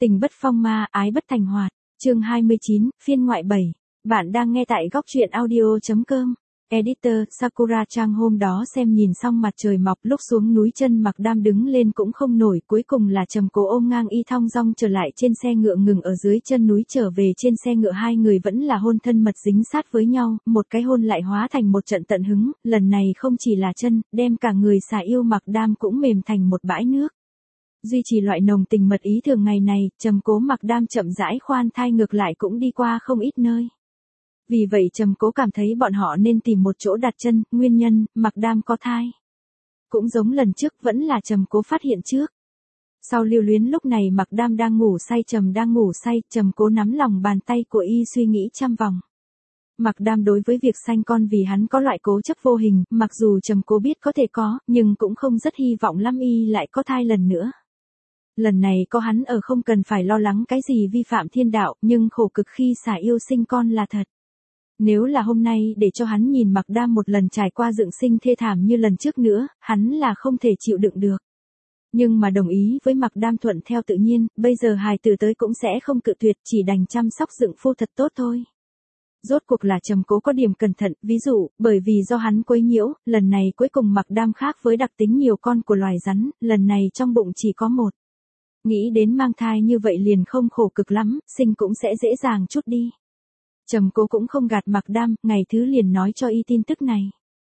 Tình bất phong ma, ái bất thành hoạt. Chương 29, phiên ngoại 7. Bạn đang nghe tại góc truyện audio.com. Editor, Sakura Trang hôm đó xem nhìn xong mặt trời mọc lúc xuống núi chân Mặc Đam đứng lên cũng không nổi, cuối cùng là Trầm Cố ôm ngang y thong dong trở lại trên xe ngựa ngừng ở dưới chân núi. Trở về trên xe ngựa hai người vẫn là hôn thân mật dính sát với nhau, một cái hôn lại hóa thành một trận tận hứng, lần này không chỉ là chân, đem cả người xà yêu Mặc Đam cũng mềm thành một bãi nước. Duy trì loại nồng tình mật ý thường ngày này, Trầm Cố Mặc Đam chậm rãi khoan thai ngược lại cũng đi qua không ít nơi. Vì vậy Trầm Cố cảm thấy bọn họ nên tìm một chỗ đặt chân, nguyên nhân, Mặc Đam có thai. Cũng giống lần trước vẫn là Trầm Cố phát hiện trước. Sau lưu luyến lúc này Mặc Đam đang ngủ say, Trầm Cố nắm lòng bàn tay của y suy nghĩ trăm vòng. Mặc Đam đối với việc sanh con vì hắn có loại cố chấp vô hình, mặc dù Trầm Cố biết có thể có, nhưng cũng không rất hy vọng lắm y lại có thai lần nữa. Lần này có hắn ở không cần phải lo lắng cái gì vi phạm thiên đạo, nhưng khổ cực khi xà yêu sinh con là thật. Nếu là hôm nay để cho hắn nhìn Mặc Đam một lần trải qua dựng sinh thê thảm như lần trước nữa, hắn là không thể chịu đựng được. Nhưng mà đồng ý với Mặc Đam thuận theo tự nhiên, bây giờ hài tử tới cũng sẽ không cự tuyệt, chỉ đành chăm sóc dựng phu thật tốt thôi. Rốt cuộc là Trầm Cố có điểm cẩn thận, ví dụ, bởi vì do hắn quấy nhiễu, lần này cuối cùng Mặc Đam khác với đặc tính nhiều con của loài rắn, lần này trong bụng chỉ có một. Nghĩ đến mang thai như vậy liền không khổ cực lắm, sinh cũng sẽ dễ dàng chút đi. Trầm Cố cũng không gạt Mặc Đam, ngày thứ liền nói cho y tin tức này.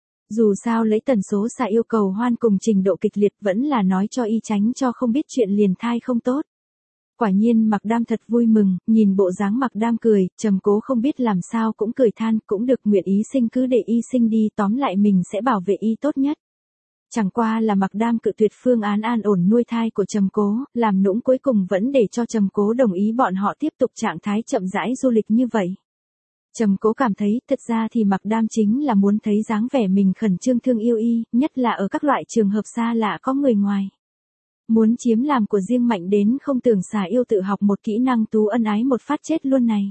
Dù sao lấy tần số xà yêu cầu hoan cùng trình độ kịch liệt vẫn là nói cho y tránh cho không biết chuyện liền thai không tốt. Quả nhiên Mặc Đam thật vui mừng, nhìn bộ dáng Mặc Đam cười, Trầm Cố không biết làm sao cũng cười than, cũng được nguyện ý sinh cứ để y sinh đi, tóm lại mình sẽ bảo vệ y tốt nhất. Chẳng qua là Mặc Đam cự tuyệt phương án an ổn nuôi thai của Trầm Cố, làm nũng cuối cùng vẫn để cho Trầm Cố đồng ý bọn họ tiếp tục trạng thái chậm rãi du lịch như vậy. Trầm Cố cảm thấy, thật ra thì Mặc Đam chính là muốn thấy dáng vẻ mình khẩn trương thương yêu y, nhất là ở các loại trường hợp xa lạ có người ngoài. Muốn chiếm làm của riêng mạnh đến không tưởng xà yêu tự học một kỹ năng tú ân ái một phát chết luôn này.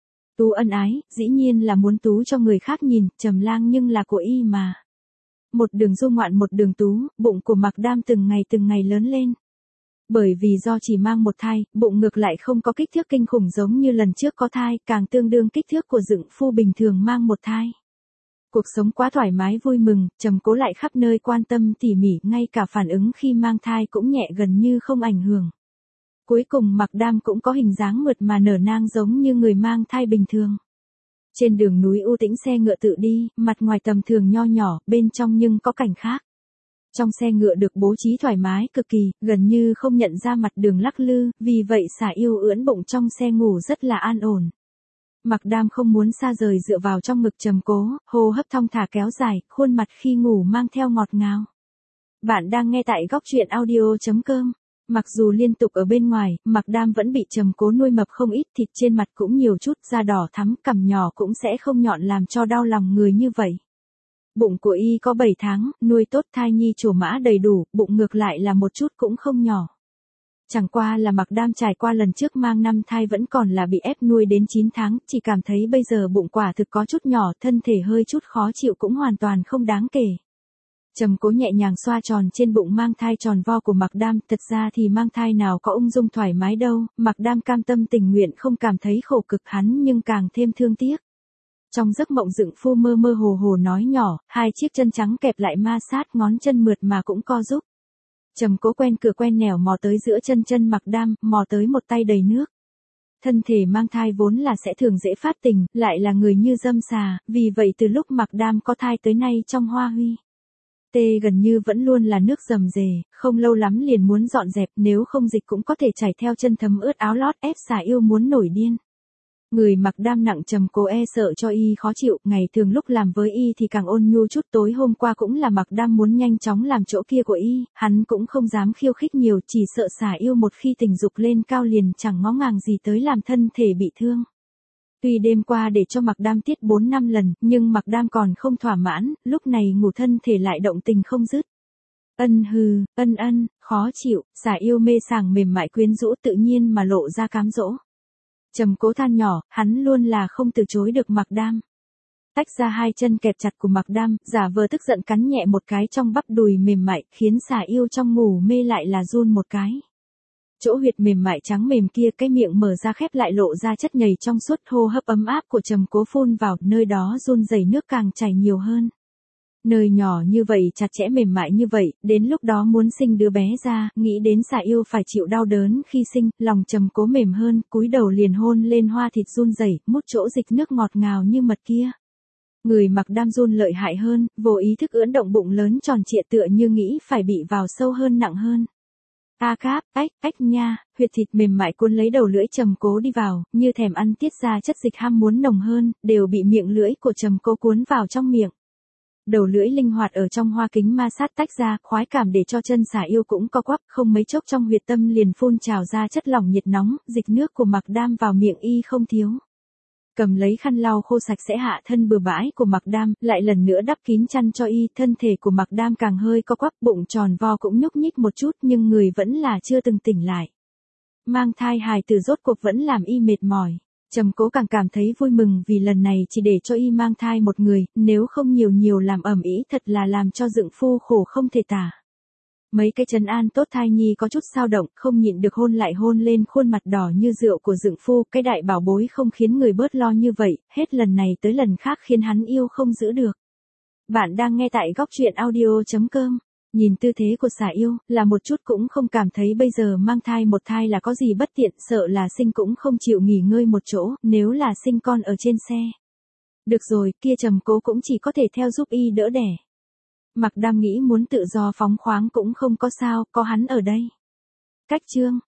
Tú ân ái, dĩ nhiên là muốn tú cho người khác nhìn, Trầm Lang nhưng là của y mà. Một đường du ngoạn một đường tú, bụng của Mặc Đam từng ngày lớn lên. Bởi vì do chỉ mang một thai, bụng ngược lại không có kích thước kinh khủng giống như lần trước có thai, càng tương đương kích thước của dựng phu bình thường mang một thai. Cuộc sống quá thoải mái vui mừng, Trầm Cố lại khắp nơi quan tâm tỉ mỉ, ngay cả phản ứng khi mang thai cũng nhẹ gần như không ảnh hưởng. Cuối cùng Mặc Đam cũng có hình dáng mượt mà nở nang giống như người mang thai bình thường. Trên đường núi u tĩnh xe ngựa tự đi, mặt ngoài tầm thường nho nhỏ, bên trong nhưng có cảnh khác. Trong xe ngựa được bố trí thoải mái cực kỳ, gần như không nhận ra mặt đường lắc lư, vì vậy xà yêu ưỡn bụng trong xe ngủ rất là an ổn. Mặc Đam không muốn xa rời dựa vào trong ngực Trầm Cố, hô hấp thong thả kéo dài, khuôn mặt khi ngủ mang theo ngọt ngào. Bạn đang nghe tại góc truyện audio.com. Mặc dù liên tục ở bên ngoài, Mặc Đam vẫn bị Trầm Cố nuôi mập không ít, thịt trên mặt cũng nhiều chút, da đỏ thắm, cằm nhỏ cũng sẽ không nhọn làm cho đau lòng người như vậy. Bụng của y có 7 tháng, nuôi tốt, thai nhi trổ mã đầy đủ, bụng ngược lại là một chút cũng không nhỏ. Chẳng qua là Mặc Đam trải qua lần trước mang 5 thai vẫn còn là bị ép nuôi đến 9 tháng, chỉ cảm thấy bây giờ bụng quả thực có chút nhỏ, thân thể hơi chút khó chịu cũng hoàn toàn không đáng kể. Trầm Cố nhẹ nhàng xoa tròn trên bụng mang thai tròn vo của Mặc Đam, thật ra thì mang thai nào có ung dung thoải mái đâu, Mặc Đam cam tâm tình nguyện không cảm thấy khổ cực hắn nhưng càng thêm thương tiếc. Trong giấc mộng dựng phu mơ mơ hồ hồ nói nhỏ, hai chiếc chân trắng kẹp lại ma sát, ngón chân mượt mà cũng co giúp. Trầm Cố quen cửa quen nẻo mò tới giữa chân Mặc Đam, mò tới một tay đầy nước. Thân thể mang thai vốn là sẽ thường dễ phát tình, lại là người như dâm xà, vì vậy từ lúc Mặc Đam có thai tới nay trong hoa huy. Tê gần như vẫn luôn là nước rầm rề, không lâu lắm liền muốn dọn dẹp, nếu không dịch cũng có thể chảy theo chân thấm ướt áo lót, ép xà yêu muốn nổi điên. Người Mặc Đam nặng Trầm Cố e sợ cho y khó chịu, ngày thường lúc làm với y thì càng ôn nhu chút, tối hôm qua cũng là Mặc Đam muốn nhanh chóng làm chỗ kia của y, hắn cũng không dám khiêu khích nhiều, chỉ sợ xà yêu một khi tình dục lên cao liền chẳng ngó ngàng gì tới làm thân thể bị thương. Tuy đêm qua để cho Mặc Đam tiết 4-5 lần, nhưng Mặc Đam còn không thỏa mãn, lúc này ngủ thân thể lại động tình không dứt. Ân, khó chịu, xà yêu mê sảng mềm mại quyến rũ tự nhiên mà lộ ra cám dỗ. Trầm Cố than nhỏ, hắn luôn là không từ chối được Mặc Đam. Tách ra hai chân kẹp chặt của Mặc Đam, giả vờ tức giận cắn nhẹ một cái trong bắp đùi mềm mại, khiến xà yêu trong ngủ mê lại là run một cái. Chỗ huyệt mềm mại trắng mềm kia, cái miệng mở ra khép lại lộ ra chất nhầy trong suốt, hô hấp ấm áp của Trầm Cố phun vào, nơi đó run rẩy nước càng chảy nhiều hơn. Nơi nhỏ như vậy, chặt chẽ mềm mại như vậy, đến lúc đó muốn sinh đứa bé ra, nghĩ đến Xà Yêu phải chịu đau đớn khi sinh, lòng Trầm Cố mềm hơn, cúi đầu liền hôn lên hoa thịt run rẩy, mút chỗ dịch nước ngọt ngào như mật kia. Người Mặc Đam run lợi hại hơn, vô ý thức ưỡn động bụng lớn tròn trịa tựa như nghĩ phải bị vào sâu hơn nặng hơn. A cáp, ách nha, huyệt thịt mềm mại cuốn lấy đầu lưỡi Trầm Cố đi vào, như thèm ăn tiết ra chất dịch ham muốn nồng hơn, đều bị miệng lưỡi của Trầm Cố cuốn vào trong miệng. Đầu lưỡi linh hoạt ở trong hoa kính ma sát tách ra, khoái cảm để cho chân Xà Yêu cũng co quắp, không mấy chốc trong huyệt tâm liền phun trào ra chất lỏng nhiệt nóng, dịch nước của Mặc Đam vào miệng y không thiếu. Cầm lấy khăn lau khô sạch sẽ hạ thân bừa bãi của Mặc Đam, lại lần nữa đắp kín chăn cho y, thân thể của Mặc Đam càng hơi co quắp, bụng tròn vo cũng nhúc nhích một chút nhưng người vẫn là chưa từng tỉnh lại. Mang thai hài tử rốt cuộc vẫn làm y mệt mỏi. Trầm Cố càng cảm thấy vui mừng vì lần này chỉ để cho y mang thai một người, nếu không nhiều làm ầm ĩ thật là làm cho dượng phu khổ không thể tả. Mấy cái trấn an tốt thai nhi có chút xao động, không nhịn được hôn lại hôn lên khuôn mặt đỏ như rượu của dượng phu, cái đại bảo bối không khiến người bớt lo như vậy, hết lần này tới lần khác khiến hắn yêu không giữ được. Bạn đang nghe tại góc truyện audio.com. Nhìn tư thế của Xà Yêu, là một chút cũng không cảm thấy bây giờ mang thai một thai là có gì bất tiện, sợ là sinh cũng không chịu nghỉ ngơi một chỗ, nếu là sinh con ở trên xe. Được rồi, kia Trầm Cố cũng chỉ có thể theo giúp y đỡ đẻ. Mặc Đam nghĩ muốn tự do phóng khoáng cũng không có sao, có hắn ở đây. Cách chương